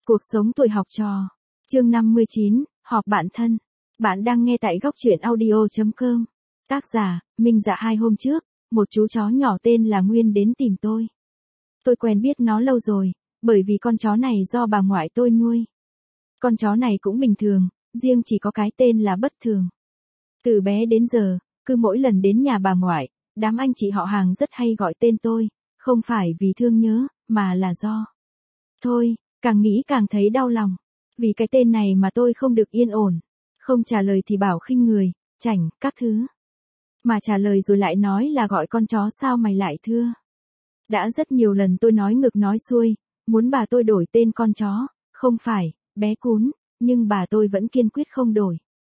Cuộc sống tuổi học trò. Chương 59, họp bạn thân. Bạn đang nghe tại góc truyện audio.com. Tác giả, Minh Dạ. 2 hôm trước, một chú chó nhỏ tên là Nguyên đến tìm tôi. Tôi quen biết nó lâu rồi, bởi vì con chó này do bà ngoại tôi nuôi. Con chó này cũng bình thường, riêng chỉ có cái tên là bất thường. Từ bé đến giờ, cứ mỗi lần đến nhà bà ngoại, đám anh chị họ hàng rất hay gọi tên tôi, không phải vì thương nhớ, mà là do. Thôi, càng nghĩ càng thấy đau lòng. Vì cái tên này mà tôi không được yên ổn. Không trả lời thì bảo khinh người, chảnh, các thứ. Mà trả lời rồi lại nói là gọi con chó sao mày lại thưa. Đã rất nhiều lần tôi nói ngược nói xuôi, muốn bà tôi đổi tên con chó, không phải, bé cún, nhưng bà tôi vẫn kiên quyết không đổi.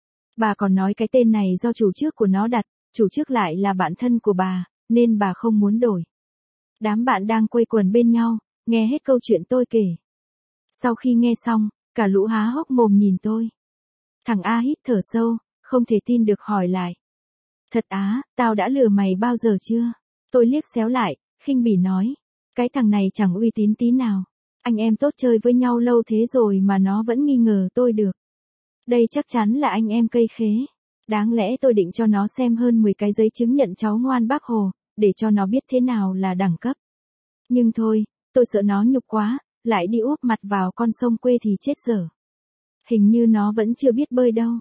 Bà còn nói cái tên này do chủ trước của nó đặt, chủ trước lại là bạn thân của bà, nên bà không muốn đổi. Đám bạn đang quây quần bên nhau, nghe hết câu chuyện tôi kể. Sau khi nghe xong, cả lũ há hốc mồm nhìn tôi. Thằng A hít thở sâu, không thể tin được hỏi lại. Thật á, tao đã lừa mày bao giờ chưa? Tôi liếc xéo lại, khinh bỉ nói. Cái thằng này chẳng uy tín tí nào. Anh em tốt chơi với nhau lâu thế rồi mà nó vẫn nghi ngờ tôi được. Đây chắc chắn là anh em cây khế. Đáng lẽ tôi định cho nó xem hơn 10 cái giấy chứng nhận cháu ngoan Bác Hồ, để cho nó biết thế nào là đẳng cấp. Nhưng thôi, tôi sợ nó nhục quá, lại đi úp mặt vào con sông quê thì chết dở. Hình như nó vẫn chưa biết bơi đâu.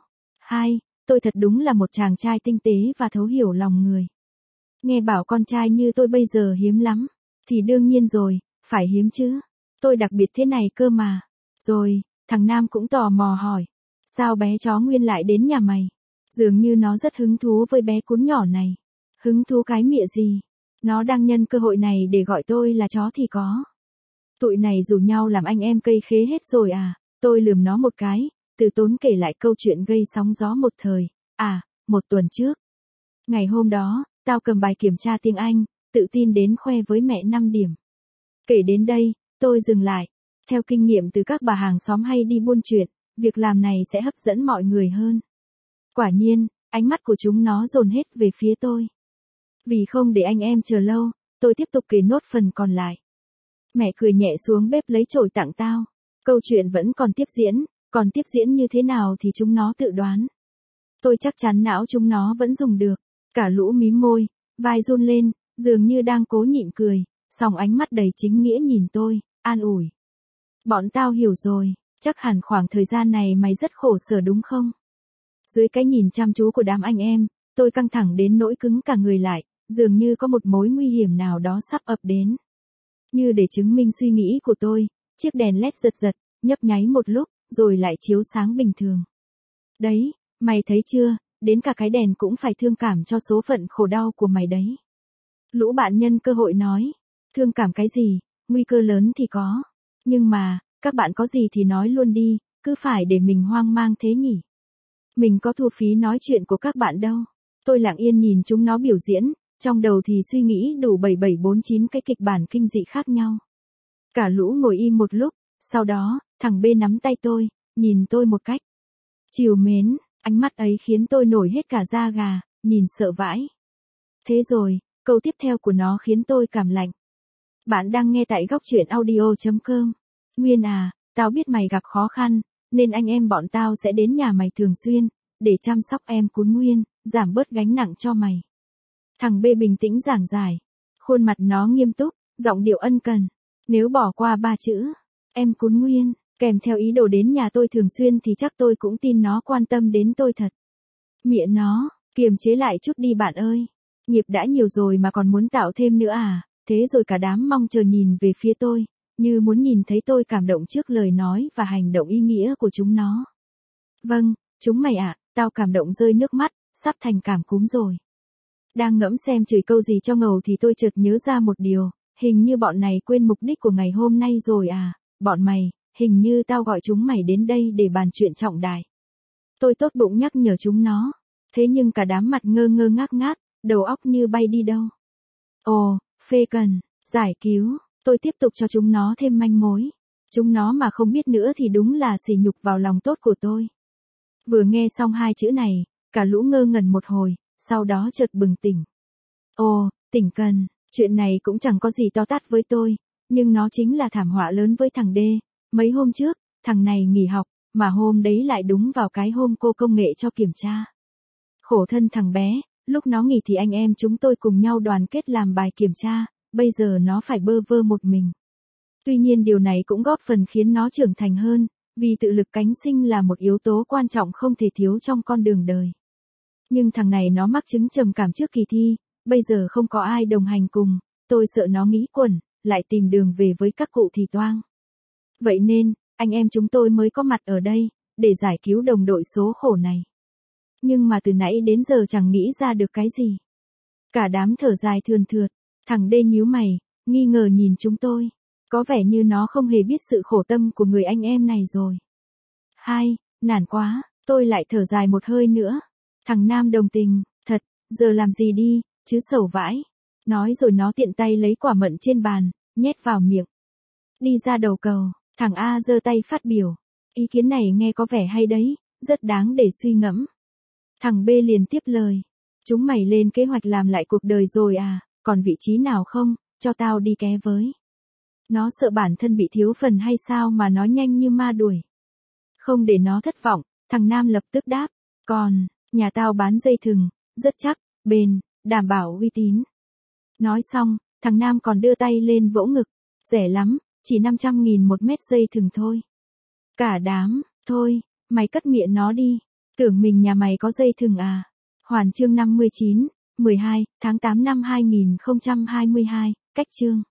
Tôi thật đúng là một chàng trai tinh tế và thấu hiểu lòng người. Nghe bảo con trai như tôi bây giờ hiếm lắm, thì đương nhiên rồi, phải hiếm chứ. Tôi đặc biệt thế này cơ mà. Rồi, thằng Nam cũng tò mò hỏi. Sao bé chó Nguyên lại đến nhà mày? Dường như nó rất hứng thú với bé cún nhỏ này. Hứng thú cái mịa gì? Nó đang nhân cơ hội này để gọi tôi là chó thì có. Tụi này rủ nhau làm anh em cây khế hết rồi à? Tôi lườm nó một cái, từ tốn kể lại câu chuyện gây sóng gió một thời. Một tuần trước. Ngày hôm đó, tao cầm bài kiểm tra tiếng Anh, tự tin đến khoe với mẹ 5 điểm. Kể đến đây, tôi dừng lại. Theo kinh nghiệm từ các bà hàng xóm hay đi buôn chuyện, việc làm này sẽ hấp dẫn mọi người hơn. Quả nhiên, ánh mắt của chúng nó dồn hết về phía tôi. Vì không để anh em chờ lâu, tôi tiếp tục kể nốt phần còn lại. Mẹ cười nhẹ xuống bếp lấy chổi tặng tao. Câu chuyện vẫn còn tiếp diễn như thế nào thì chúng nó tự đoán. Tôi chắc chắn não chúng nó vẫn dùng được. Cả lũ mím môi, vai run lên, dường như đang cố nhịn cười, song ánh mắt đầy chính nghĩa nhìn tôi, an ủi. Bọn tao hiểu rồi, chắc hẳn khoảng thời gian này mày rất khổ sở đúng không? Dưới cái nhìn chăm chú của đám anh em, tôi căng thẳng đến nỗi cứng cả người lại, dường như có một mối nguy hiểm nào đó sắp ập đến. Như để chứng minh suy nghĩ của tôi, chiếc đèn led giật, nhấp nháy một lúc, rồi lại chiếu sáng bình thường. Đấy, mày thấy chưa, đến cả cái đèn cũng phải thương cảm cho số phận khổ đau của mày đấy. Lũ bạn nhân cơ hội nói, thương cảm cái gì, nguy cơ lớn thì có. Nhưng mà, các bạn có gì thì nói luôn đi, cứ phải để mình hoang mang thế nhỉ. Mình có thu phí nói chuyện của các bạn đâu. Tôi lặng yên nhìn chúng nó biểu diễn, trong đầu thì suy nghĩ đủ 7749 cái kịch bản kinh dị khác nhau. Cả lũ ngồi im một lúc, sau đó, thằng B nắm tay tôi, nhìn tôi một cách trìu mến, ánh mắt ấy khiến tôi nổi hết cả da gà, nhìn sợ vãi. Thế rồi, câu tiếp theo của nó khiến tôi cảm lạnh. Bạn đang nghe tại góc truyện audio.com. Nguyên à, tao biết mày gặp khó khăn, nên anh em bọn tao sẽ đến nhà mày thường xuyên, để chăm sóc em cún Nguyên, giảm bớt gánh nặng cho mày. Thằng B bình tĩnh giảng giải. Khuôn mặt nó nghiêm túc, giọng điệu ân cần. Nếu bỏ qua 3 chữ, em cún Nguyên, kèm theo ý đồ đến nhà tôi thường xuyên thì chắc tôi cũng tin nó quan tâm đến tôi thật. Mịa nó, kiềm chế lại chút đi bạn ơi. Nghiệp đã nhiều rồi mà còn muốn tạo thêm nữa à? Thế rồi cả đám mong chờ nhìn về phía tôi, như muốn nhìn thấy tôi cảm động trước lời nói và hành động ý nghĩa của chúng nó. Vâng, chúng mày ạ, tao cảm động rơi nước mắt, sắp thành cảm cúm rồi. Đang ngẫm xem chửi câu gì cho ngầu thì tôi chợt nhớ ra một điều, hình như bọn này quên mục đích của ngày hôm nay rồi à, bọn mày, hình như tao gọi chúng mày đến đây để bàn chuyện trọng đại. Tôi tốt bụng nhắc nhở chúng nó, thế nhưng cả đám mặt ngơ ngơ ngác ngác, đầu óc như bay đi đâu. Ồ, phê cần, giải cứu, tôi tiếp tục cho chúng nó thêm manh mối. Chúng nó mà không biết nữa thì đúng là sỉ nhục vào lòng tốt của tôi. Vừa nghe xong 2 chữ này, cả lũ ngơ ngẩn một hồi, sau đó chợt bừng tỉnh. Ồ, tỉnh cần, chuyện này cũng chẳng có gì to tát với tôi, nhưng nó chính là thảm họa lớn với thằng D, Mấy hôm trước, thằng này nghỉ học, mà hôm đấy lại đúng vào cái hôm cô công nghệ cho kiểm tra. Khổ thân thằng bé, lúc nó nghỉ thì anh em chúng tôi cùng nhau đoàn kết làm bài kiểm tra, bây giờ nó phải bơ vơ một mình. Tuy nhiên điều này cũng góp phần khiến nó trưởng thành hơn, vì tự lực cánh sinh là một yếu tố quan trọng không thể thiếu trong con đường đời. Nhưng thằng này nó mắc chứng trầm cảm trước kỳ thi, bây giờ không có ai đồng hành cùng, tôi sợ nó nghĩ quẩn, lại tìm đường về với các cụ thì toang. Vậy nên, anh em chúng tôi mới có mặt ở đây, để giải cứu đồng đội số khổ này. Nhưng mà từ nãy đến giờ chẳng nghĩ ra được cái gì. Cả đám thở dài thườn thượt, thằng D nhíu mày, nghi ngờ nhìn chúng tôi. Có vẻ như nó không hề biết sự khổ tâm của người anh em này rồi. Nản quá, tôi lại thở dài một hơi nữa. Thằng Nam đồng tình, thật, giờ làm gì đi, chứ sầu vãi. Nói rồi nó tiện tay lấy quả mận trên bàn, nhét vào miệng. Đi ra đầu cầu, thằng A giơ tay phát biểu. Ý kiến này nghe có vẻ hay đấy, rất đáng để suy ngẫm. Thằng B liền tiếp lời. Chúng mày lên kế hoạch làm lại cuộc đời rồi à, còn vị trí nào không, cho tao đi ké với. Nó sợ bản thân bị thiếu phần hay sao mà nó nhanh như ma đuổi. Không để nó thất vọng, thằng Nam lập tức đáp. Còn, nhà tao bán dây thừng, rất chắc, bền, đảm bảo uy tín. Nói xong, thằng Nam còn đưa tay lên vỗ ngực. Rẻ lắm, chỉ 500.000 một mét dây thừng thôi. Cả đám, thôi, mày cất miệng nó đi. Tưởng mình nhà mày có dây thừng à. Hoàn chương 59, 12, tháng 8 năm 2022, cách chương.